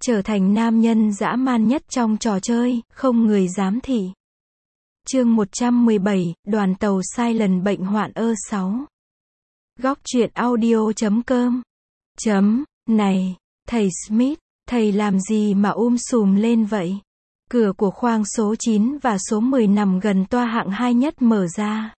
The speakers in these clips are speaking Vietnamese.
trở thành nam nhân dã man nhất trong trò chơi, không người dám thị. Chương 117, đoàn tàu Silent bệnh hoạn 6. Góc truyện audio.com. Này, thầy Smith, thầy làm gì mà sùm lên vậy? Cửa của khoang số 9 và số 10 nằm gần toa hạng 2 nhất mở ra.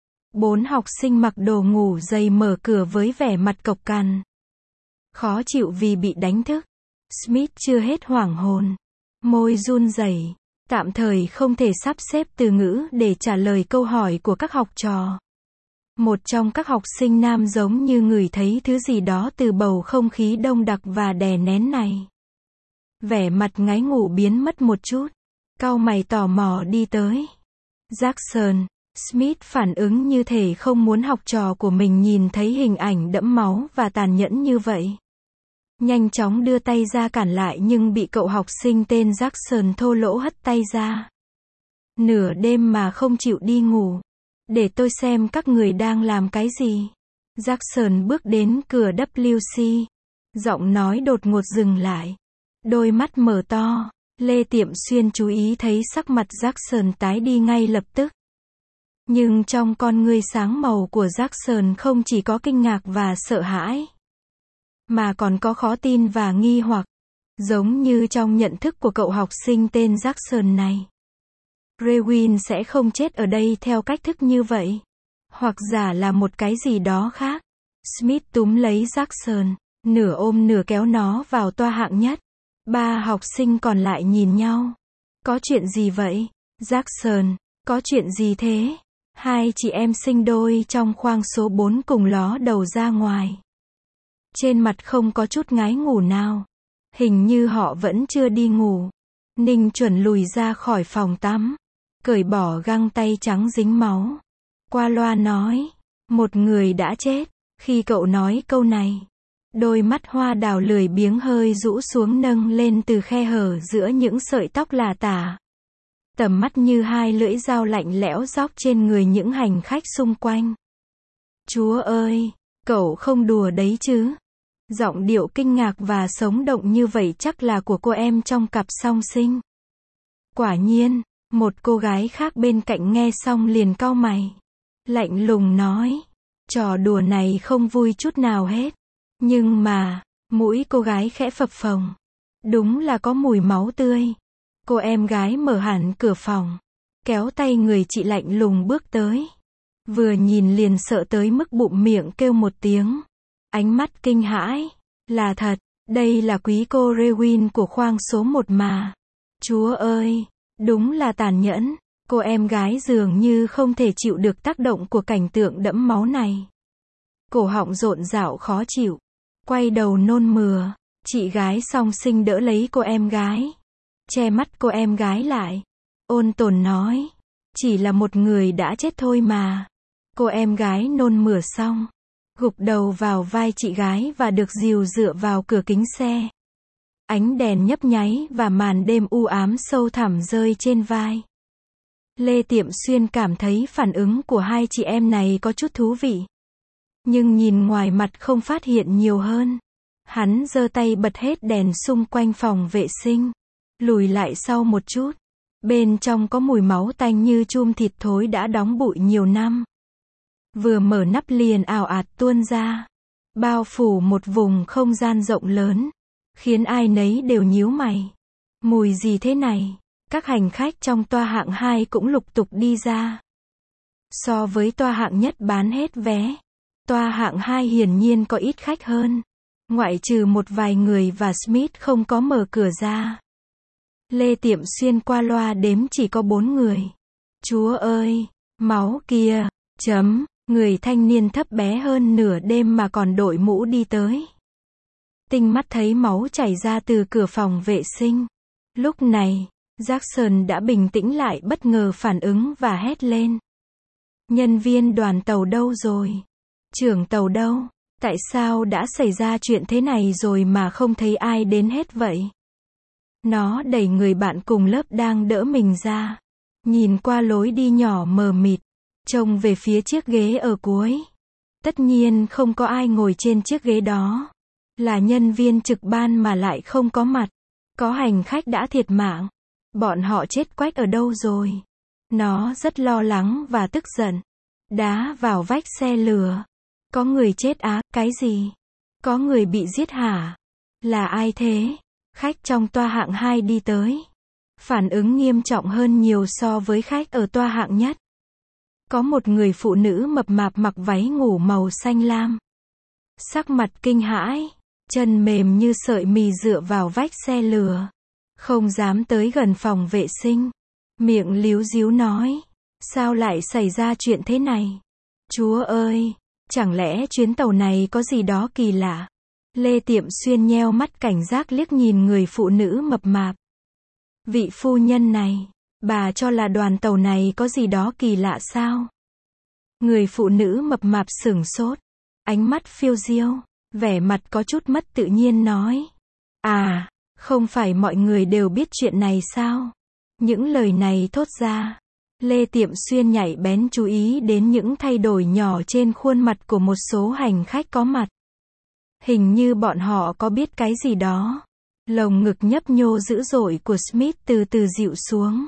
4 học sinh mặc đồ ngủ dày mở cửa với vẻ mặt cộc cằn. Khó chịu vì bị đánh thức. Smith chưa hết hoảng hồn. Môi run rẩy, tạm thời không thể sắp xếp từ ngữ để trả lời câu hỏi của các học trò. Một trong các học sinh nam giống như ngửi thấy thứ gì đó từ bầu không khí đông đặc và đè nén này. Vẻ mặt ngái ngủ biến mất một chút. Cau mày tò mò đi tới. Jackson. Smith phản ứng như thể không muốn học trò của mình nhìn thấy hình ảnh đẫm máu và tàn nhẫn như vậy. Nhanh chóng đưa tay ra cản lại nhưng bị cậu học sinh tên Jackson thô lỗ hất tay ra. Nửa đêm mà không chịu đi ngủ. Để tôi xem các người đang làm cái gì. Jackson bước đến cửa WC. Giọng nói đột ngột dừng lại. Đôi mắt mở to. Lê Tiệm Xuyên chú ý thấy sắc mặt Jackson tái đi ngay lập tức. Nhưng trong con ngươi sáng màu của Jackson không chỉ có kinh ngạc và sợ hãi, mà còn có khó tin và nghi hoặc. Giống như trong nhận thức của cậu học sinh tên Jackson này. Rewin sẽ không chết ở đây theo cách thức như vậy. Hoặc giả là một cái gì đó khác. Smith túm lấy Jackson, nửa ôm nửa kéo nó vào toa hạng nhất. 3 học sinh còn lại nhìn nhau. Có chuyện gì vậy? Jackson, có chuyện gì thế? 2 chị em sinh đôi trong khoang số 4 cùng ló đầu ra ngoài. Trên mặt không có chút ngái ngủ nào. Hình như họ vẫn chưa đi ngủ. Ninh chuẩn lùi ra khỏi phòng tắm. Cởi bỏ găng tay trắng dính máu. Qua loa nói. Một người đã chết. Khi cậu nói câu này, đôi mắt hoa đào lười biếng hơi rũ xuống nâng lên từ khe hở giữa những sợi tóc lả tả. Tầm mắt như 2 lưỡi dao lạnh lẽo dóc trên người những hành khách xung quanh. Chúa ơi, cậu không đùa đấy chứ? Giọng điệu kinh ngạc và sống động như vậy chắc là của cô em trong cặp song sinh. Quả nhiên, một cô gái khác bên cạnh nghe xong liền cau mày. Lạnh lùng nói, trò đùa này không vui chút nào hết. Nhưng mà, mũi cô gái khẽ phập phồng. Đúng là có mùi máu tươi. Cô em gái mở hẳn cửa phòng, kéo tay người chị lạnh lùng bước tới. Vừa nhìn liền sợ tới mức bụm miệng kêu một tiếng. Ánh mắt kinh hãi. Là thật, đây là quý cô Rewin của khoang số 1 mà. Chúa ơi, đúng là tàn nhẫn. Cô em gái dường như không thể chịu được tác động của cảnh tượng đẫm máu này. Cổ họng rộn rạo khó chịu. Quay đầu nôn mửa. Chị gái song sinh đỡ lấy cô em gái. Che mắt cô em gái lại. Ôn tồn nói. Chỉ là một người đã chết thôi mà. Cô em gái nôn mửa xong. Gục đầu vào vai chị gái và được dìu dựa vào cửa kính xe. Ánh đèn nhấp nháy và màn đêm u ám sâu thẳm rơi trên vai. Lê Tiệm Xuyên cảm thấy phản ứng của 2 chị em này có chút thú vị. Nhưng nhìn ngoài mặt không phát hiện nhiều hơn. Hắn giơ tay bật hết đèn xung quanh phòng vệ sinh. Lùi lại sau một chút. Bên trong có mùi máu tanh như chum thịt thối đã đóng bụi nhiều năm. Vừa mở nắp liền ào ạt tuôn ra. Bao phủ một vùng không gian rộng lớn. Khiến ai nấy đều nhíu mày. Mùi gì thế này? Các hành khách trong toa hạng 2 cũng lục tục đi ra. So với toa hạng nhất bán hết vé, toa hạng 2 hiển nhiên có ít khách hơn. Ngoại trừ một vài người và Smith không có mở cửa ra. Lê Tiệm Xuyên qua loa đếm chỉ có 4 người. Chúa ơi, máu kìa. Người thanh niên thấp bé hơn nửa đêm mà còn đội mũ đi tới. Tinh mắt thấy máu chảy ra từ cửa phòng vệ sinh. Lúc này, Jackson đã bình tĩnh lại bất ngờ phản ứng và hét lên. Nhân viên đoàn tàu đâu rồi? Trưởng tàu đâu? Tại sao đã xảy ra chuyện thế này rồi mà không thấy ai đến hết vậy? Nó đẩy người bạn cùng lớp đang đỡ mình ra. Nhìn qua lối đi nhỏ mờ mịt. Trông về phía chiếc ghế ở cuối. Tất nhiên không có ai ngồi trên chiếc ghế đó. Là nhân viên trực ban mà lại không có mặt. Có hành khách đã thiệt mạng. Bọn họ chết quách ở đâu rồi? Nó rất lo lắng và tức giận. Đá vào vách xe lửa. Có người chết á, cái gì? Có người bị giết hả? Là ai thế? Khách trong toa hạng 2 đi tới. Phản ứng nghiêm trọng hơn nhiều so với khách ở toa hạng nhất. Có một người phụ nữ mập mạp mặc váy ngủ màu xanh lam. Sắc mặt kinh hãi, chân mềm như sợi mì dựa vào vách xe lửa. Không dám tới gần phòng vệ sinh. Miệng líu díu nói. Sao lại xảy ra chuyện thế này? Chúa ơi! Chẳng lẽ chuyến tàu này có gì đó kỳ lạ? Lê Tiệm Xuyên nheo mắt cảnh giác liếc nhìn người phụ nữ mập mạp. Vị phu nhân này, bà cho là đoàn tàu này có gì đó kỳ lạ sao? Người phụ nữ mập mạp sửng sốt, ánh mắt phiêu diêu, vẻ mặt có chút mất tự nhiên nói. À, không phải mọi người đều biết chuyện này sao? Những lời này thốt ra, Lê Tiệm Xuyên nhạy bén chú ý đến những thay đổi nhỏ trên khuôn mặt của một số hành khách có mặt. Hình như bọn họ có biết cái gì đó. Lồng ngực nhấp nhô dữ dội của Smith từ từ dịu xuống.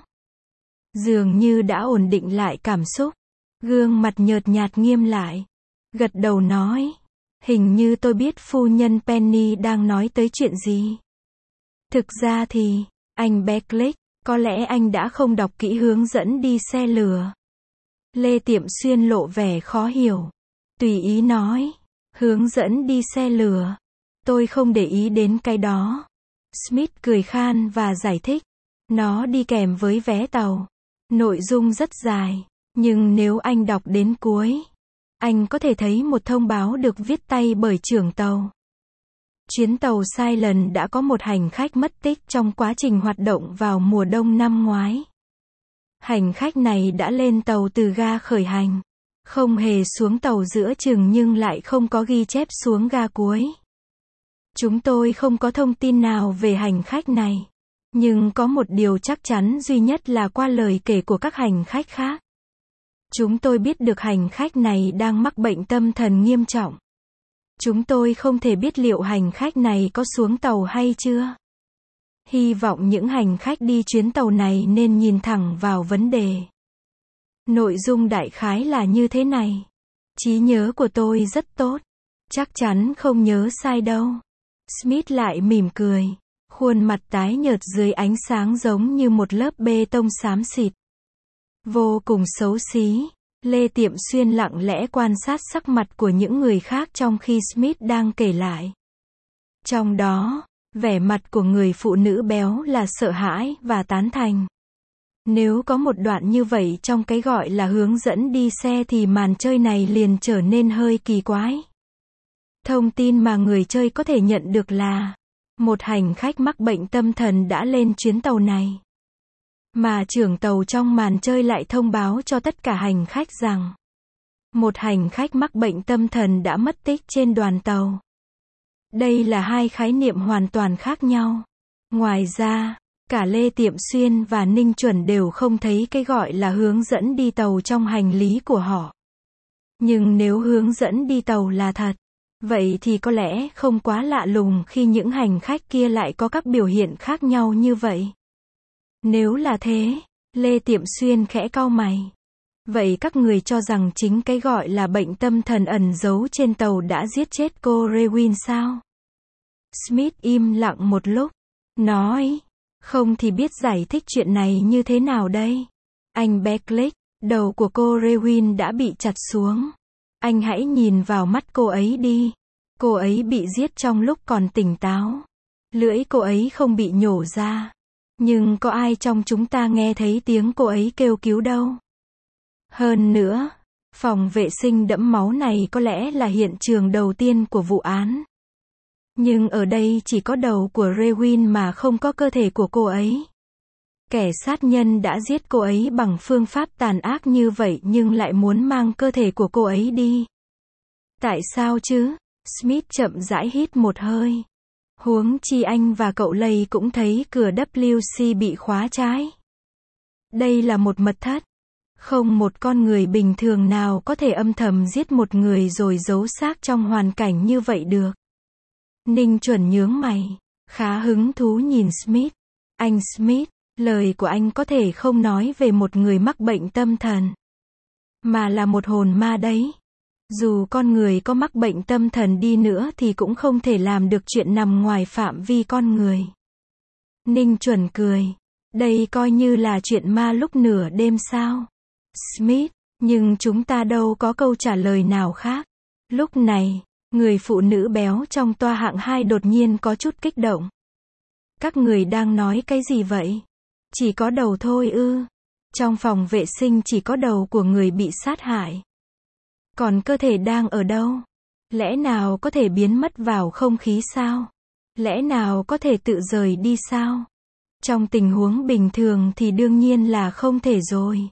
Dường như đã ổn định lại cảm xúc. Gương mặt nhợt nhạt nghiêm lại. Gật đầu nói. Hình như tôi biết phu nhân Penny đang nói tới chuyện gì. Thực ra thì, anh Beckley, có lẽ anh đã không đọc kỹ hướng dẫn đi xe lửa. Lê Tiệm Xuyên lộ vẻ khó hiểu. Tùy ý nói. Hướng dẫn đi xe lửa. Tôi không để ý đến cái đó. Smith cười khan và giải thích. Nó đi kèm với vé tàu. Nội dung rất dài. Nhưng nếu anh đọc đến cuối, anh có thể thấy một thông báo được viết tay bởi trưởng tàu. Chuyến tàu Silent đã có một hành khách mất tích trong quá trình hoạt động vào mùa đông năm ngoái. Hành khách này đã lên tàu từ ga khởi hành. Không hề xuống tàu giữa chừng nhưng lại không có ghi chép xuống ga cuối. Chúng tôi không có thông tin nào về hành khách này. Nhưng có một điều chắc chắn duy nhất là qua lời kể của các hành khách khác. Chúng tôi biết được hành khách này đang mắc bệnh tâm thần nghiêm trọng. Chúng tôi không thể biết liệu hành khách này có xuống tàu hay chưa. Hy vọng những hành khách đi chuyến tàu này nên nhìn thẳng vào vấn đề. Nội dung đại khái là như thế này. Trí nhớ của tôi rất tốt. Chắc chắn không nhớ sai đâu. Smith lại mỉm cười. Khuôn mặt tái nhợt dưới ánh sáng giống như một lớp bê tông xám xịt. Vô cùng xấu xí. Lê Tiệm Xuyên lặng lẽ quan sát sắc mặt của những người khác trong khi Smith đang kể lại. Trong đó, vẻ mặt của người phụ nữ béo là sợ hãi và tán thành. Nếu có một đoạn như vậy trong cái gọi là hướng dẫn đi xe thì màn chơi này liền trở nên hơi kỳ quái. Thông tin mà người chơi có thể nhận được là một hành khách mắc bệnh tâm thần đã lên chuyến tàu này. Mà trưởng tàu trong màn chơi lại thông báo cho tất cả hành khách rằng một hành khách mắc bệnh tâm thần đã mất tích trên đoàn tàu. Đây là hai khái niệm hoàn toàn khác nhau. Ngoài ra, cả Lê Tiệm Xuyên và Ninh Chuẩn đều không thấy cái gọi là hướng dẫn đi tàu trong hành lý của họ. Nhưng nếu hướng dẫn đi tàu là thật, vậy thì có lẽ không quá lạ lùng khi những hành khách kia lại có các biểu hiện khác nhau như vậy. Nếu là thế, Lê Tiệm Xuyên khẽ cau mày. Vậy các người cho rằng chính cái gọi là bệnh tâm thần ẩn giấu trên tàu đã giết chết cô Rewin sao? Smith im lặng một lúc, nói, không thì biết giải thích chuyện này như thế nào đây? Anh Beckley, đầu của cô Rewin đã bị chặt xuống. Anh hãy nhìn vào mắt cô ấy đi. Cô ấy bị giết trong lúc còn tỉnh táo. Lưỡi cô ấy không bị nhổ ra. Nhưng có ai trong chúng ta nghe thấy tiếng cô ấy kêu cứu đâu? Hơn nữa, phòng vệ sinh đẫm máu này có lẽ là hiện trường đầu tiên của vụ án. Nhưng ở đây chỉ có đầu của Rewin mà không có cơ thể của cô ấy. Kẻ sát nhân đã giết cô ấy bằng phương pháp tàn ác như vậy nhưng lại muốn mang cơ thể của cô ấy đi. Tại sao chứ? Smith chậm rãi hít một hơi. Huống chi anh và cậu Lay cũng thấy cửa WC bị khóa trái. Đây là một mật thất. Không một con người bình thường nào có thể âm thầm giết một người rồi giấu xác trong hoàn cảnh như vậy được. Ninh Chuẩn nhướng mày. khá hứng thú nhìn Smith. Anh Smith, lời của anh có thể không nói về một người mắc bệnh tâm thần, mà là một hồn ma đấy. Dù con người có mắc bệnh tâm thần đi nữa thì cũng không thể làm được chuyện nằm ngoài phạm vi con người. Ninh Chuẩn cười. Đây coi như là chuyện ma lúc nửa đêm sao? Smith, nhưng chúng ta đâu có câu trả lời nào khác. Lúc này, người phụ nữ béo trong toa hạng 2 đột nhiên có chút kích động. Các người đang nói cái gì vậy? Chỉ có đầu thôi ư? Trong phòng vệ sinh chỉ có đầu của người bị sát hại. Còn cơ thể đang ở đâu? Lẽ nào có thể biến mất vào không khí sao? Lẽ nào có thể tự rời đi sao? Trong tình huống bình thường thì đương nhiên là không thể rồi.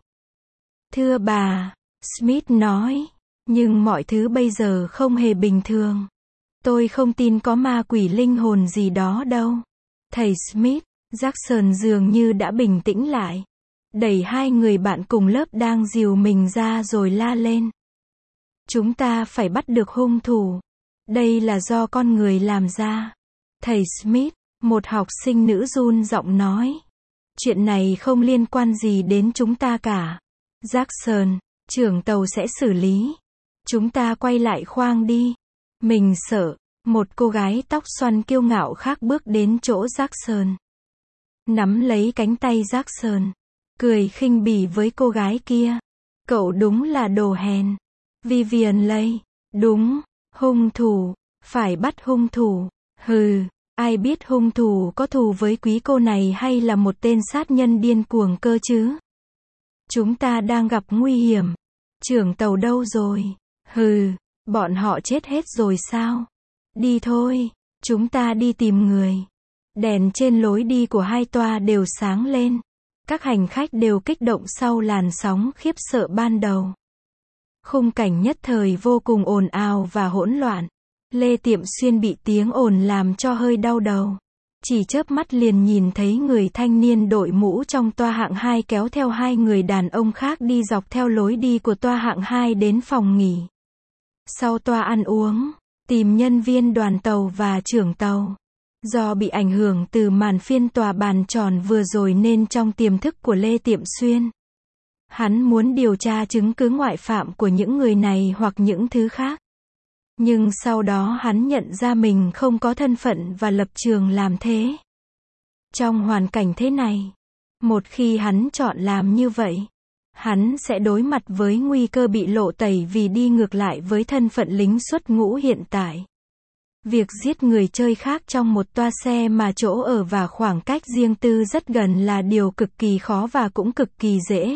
Thưa bà, Smith nói, nhưng mọi thứ bây giờ không hề bình thường. Tôi không tin có ma quỷ linh hồn gì đó đâu. Thầy Smith, Jackson dường như đã bình tĩnh lại. Đẩy hai người bạn cùng lớp đang dìu mình ra rồi la lên. Chúng ta phải bắt được hung thủ. Đây là do con người làm ra. Thầy Smith, một học sinh nữ run giọng nói. Chuyện này không liên quan gì đến chúng ta cả. Jackson, trưởng tàu sẽ xử lý. Chúng ta quay lại khoang đi. Mình sợ. Một cô gái tóc xoăn kiêu ngạo khác bước đến chỗ Jackson. Nắm lấy cánh tay Jackson. Cười khinh bỉ với cô gái kia. Cậu đúng là đồ hèn. Vivian Leigh. Đúng. Hung thủ. Phải bắt hung thủ. Hừ. Ai biết hung thủ có thù với quý cô này hay là một tên sát nhân điên cuồng cơ chứ? Chúng ta đang gặp nguy hiểm. Trưởng tàu đâu rồi? Hừ. Bọn họ chết hết rồi sao? Đi thôi. Chúng ta đi tìm người. Đèn trên lối đi của hai toa đều sáng lên. Các hành khách đều kích động sau làn sóng khiếp sợ ban đầu. Khung cảnh nhất thời vô cùng ồn ào và hỗn loạn. Lê Tiệm Xuyên bị tiếng ồn làm cho hơi đau đầu. Chỉ chớp mắt liền nhìn thấy người thanh niên đội mũ trong toa hạng 2 kéo theo hai người đàn ông khác đi dọc theo lối đi của toa hạng 2 đến phòng nghỉ. Sau toa ăn uống, tìm nhân viên đoàn tàu và trưởng tàu. Do bị ảnh hưởng từ màn phiên tòa bàn tròn vừa rồi nên trong tiềm thức của Lê Tiệm Xuyên, hắn muốn điều tra chứng cứ ngoại phạm của những người này hoặc những thứ khác. Nhưng sau đó hắn nhận ra mình không có thân phận và lập trường làm thế. Trong hoàn cảnh thế này, một khi hắn chọn làm như vậy, hắn sẽ đối mặt với nguy cơ bị lộ tẩy vì đi ngược lại với thân phận lính xuất ngũ hiện tại. Việc giết người chơi khác trong một toa xe mà chỗ ở và khoảng cách riêng tư rất gần là điều cực kỳ khó và cũng cực kỳ dễ.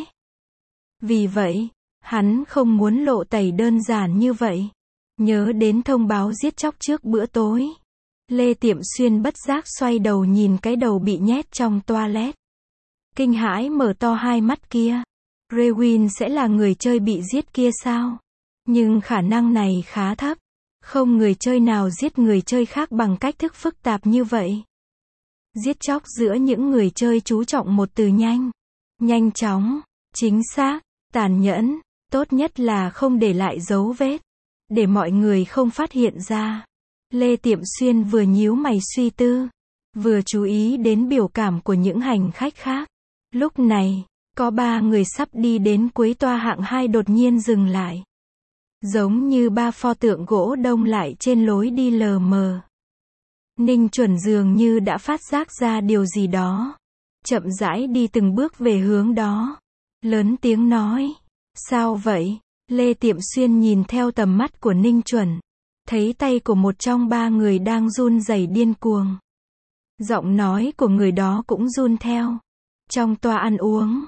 Vì vậy, hắn không muốn lộ tẩy đơn giản như vậy. Nhớ đến thông báo giết chóc trước bữa tối. Lê Tiệm Xuyên bất giác xoay đầu nhìn cái đầu bị nhét trong toilet. Kinh hãi mở to hai mắt kia. Rewin sẽ là người chơi bị giết kia sao? Nhưng khả năng này khá thấp. Không người chơi nào giết người chơi khác bằng cách thức phức tạp như vậy. Giết chóc giữa những người chơi chú trọng một từ nhanh. Nhanh chóng, chính xác, tàn nhẫn, tốt nhất là không để lại dấu vết. Để mọi người không phát hiện ra. Lê Tiệm Xuyên vừa nhíu mày suy tư, vừa chú ý đến biểu cảm của những hành khách khác. Lúc này, có 3 người sắp đi đến cuối toa hạng 2 đột nhiên dừng lại. Giống như 3 pho tượng gỗ đông lại trên lối đi lờ mờ. Ninh Chuẩn dường như đã phát giác ra điều gì đó. Chậm rãi đi từng bước về hướng đó. Lớn tiếng nói. Sao vậy? Lê Tiệm Xuyên nhìn theo tầm mắt của Ninh Chuẩn. Thấy tay của một trong 3 người đang run rẩy điên cuồng. Giọng nói của người đó cũng run theo. Trong toa ăn uống.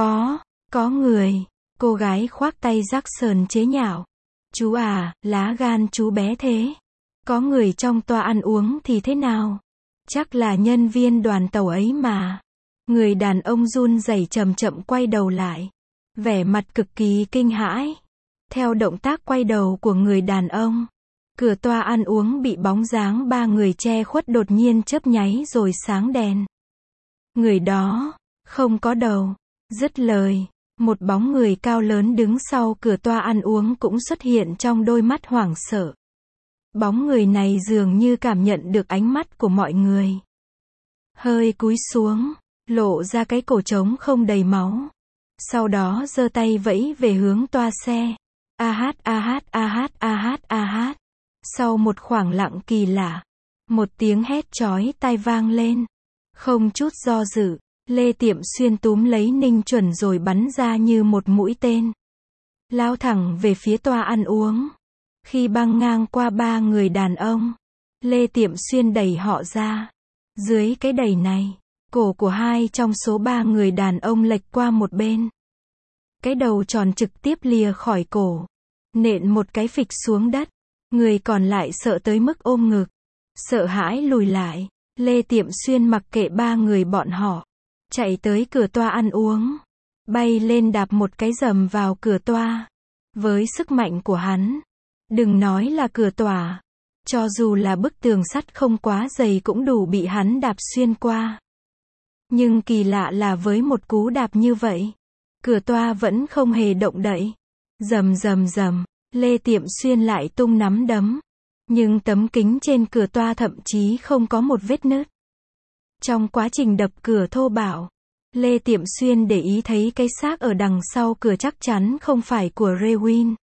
Có người. Cô gái khoác tay Jackson chế nhạo. Chú à, lá gan chú bé thế. Có người trong toa ăn uống thì thế nào? Chắc là nhân viên đoàn tàu ấy mà. Người đàn ông run rẩy chậm chậm quay đầu lại. Vẻ mặt cực kỳ kinh hãi. Theo động tác quay đầu của người đàn ông, cửa toa ăn uống bị bóng dáng 3 người che khuất đột nhiên chớp nháy rồi sáng đèn. Người đó, không có đầu. Dứt lời, một bóng người cao lớn đứng sau cửa toa ăn uống cũng xuất hiện trong đôi mắt hoảng sợ. Bóng người này dường như cảm nhận được ánh mắt của mọi người. Hơi cúi xuống, lộ ra cái cổ trống không đầy máu. Sau đó giơ tay vẫy về hướng toa xe. A hát a hát a hát a hát a hát. Sau một khoảng lặng kỳ lạ, một tiếng hét chói tai vang lên. Không chút do dự, Lê Tiệm Xuyên túm lấy Ninh Chuẩn rồi bắn ra như một mũi tên. Lao thẳng về phía toa ăn uống. Khi băng ngang qua 3 người đàn ông, Lê Tiệm Xuyên đẩy họ ra. Dưới cái đẩy này, cổ của 2 trong số 3 người đàn ông lệch qua một bên. Cái đầu tròn trực tiếp lìa khỏi cổ, nện một cái phịch xuống đất. Người còn lại sợ tới mức ôm ngực, sợ hãi lùi lại. Lê Tiệm Xuyên mặc kệ 3 người bọn họ, chạy tới cửa toa ăn uống, bay lên đạp một cái dầm vào cửa toa. Với sức mạnh của hắn, đừng nói là cửa tòa, cho dù là bức tường sắt không quá dày cũng đủ bị hắn đạp xuyên qua. Nhưng kỳ lạ là với một cú đạp như vậy, cửa toa vẫn không hề động đậy. Rầm rầm rầm, Lê Tiệm Xuyên lại tung nắm đấm, nhưng tấm kính trên cửa toa thậm chí không có một vết nứt. Trong quá trình đập cửa thô bạo, Lê Tiệm Xuyên để ý thấy cái xác ở đằng sau cửa chắc chắn không phải của Rewin.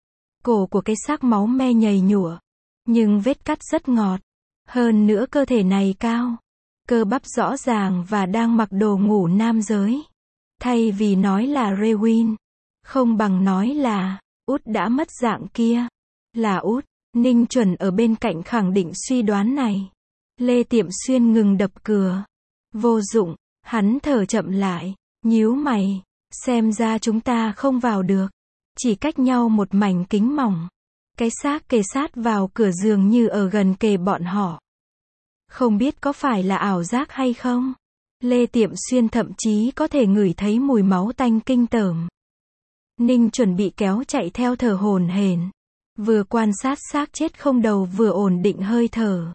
Cổ của cái xác máu me nhầy nhụa, nhưng vết cắt rất ngọt. Hơn nữa cơ thể này cao, cơ bắp rõ ràng và đang mặc đồ ngủ nam giới. Thay vì nói là Rewin, không bằng nói là Út đã mất dạng kia. Là Út. Ninh Chuẩn ở bên cạnh khẳng định suy đoán này. Lê Tiệm Xuyên ngừng đập cửa. Vô dụng, hắn thở chậm lại, nhíu mày, xem ra chúng ta không vào được. Chỉ cách nhau một mảnh kính mỏng. Cái xác kề sát vào cửa dường như ở gần kề bọn họ. Không biết có phải là ảo giác hay không? Lê Tiệm Xuyên thậm chí có thể ngửi thấy mùi máu tanh kinh tởm. Ninh chuẩn bị kéo chạy theo thở hổn hển, vừa quan sát xác chết không đầu vừa ổn định hơi thở.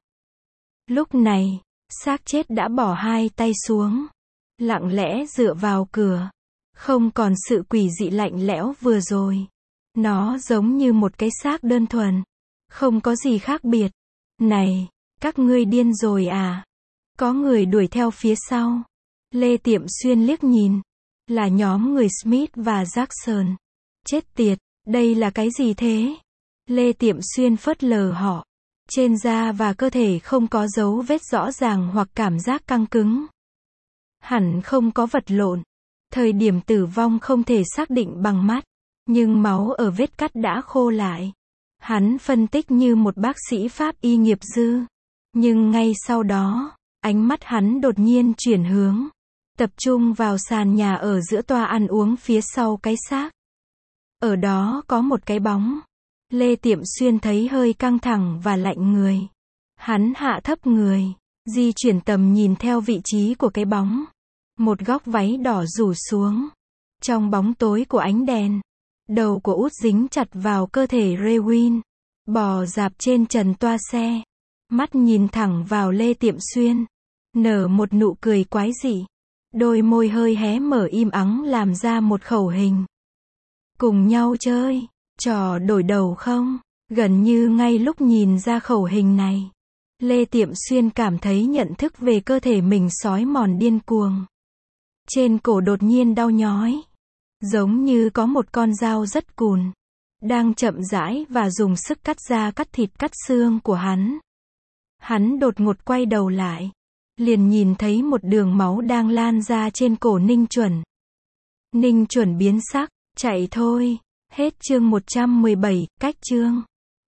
Lúc này, xác chết đã bỏ 2 tay xuống, lặng lẽ dựa vào cửa. Không còn sự quỷ dị lạnh lẽo vừa rồi. Nó giống như một cái xác đơn thuần, không có gì khác biệt. Này, các ngươi điên rồi à? Có người đuổi theo phía sau. Lê Tiệm Xuyên liếc nhìn, là nhóm người Smith và Jackson. Chết tiệt, đây là cái gì thế? Lê Tiệm Xuyên phớt lờ họ. Trên da và cơ thể không có dấu vết rõ ràng hoặc cảm giác căng cứng. Hẳn không có vật lộn. Thời điểm tử vong không thể xác định bằng mắt, nhưng máu ở vết cắt đã khô lại. Hắn phân tích như một bác sĩ pháp y nghiệp dư. Nhưng ngay sau đó, ánh mắt hắn đột nhiên chuyển hướng, tập trung vào sàn nhà ở giữa toa ăn uống phía sau cái xác. Ở đó có một cái bóng. Lê Tiệm Xuyên thấy hơi căng thẳng và lạnh người. Hắn hạ thấp người, di chuyển tầm nhìn theo vị trí của cái bóng. Một góc váy đỏ rủ xuống. Trong bóng tối của ánh đèn, đầu của Út dính chặt vào cơ thể Rewin, bò dạp trên trần toa xe. Mắt nhìn thẳng vào Lê Tiệm Xuyên, nở một nụ cười quái dị. Đôi môi hơi hé mở im ắng làm ra một khẩu hình. Cùng nhau chơi, trò đổi đầu không? Gần như ngay lúc nhìn ra khẩu hình này, Lê Tiệm Xuyên cảm thấy nhận thức về cơ thể mình xói mòn điên cuồng. Trên cổ đột nhiên đau nhói, giống như có một con dao rất cùn, đang chậm rãi và dùng sức cắt da cắt thịt cắt xương của hắn. Hắn đột ngột quay đầu lại, liền nhìn thấy một đường máu đang lan ra trên cổ Ninh Chuẩn. Ninh Chuẩn biến sắc, chạy thôi. Hết chương 117, cách chương.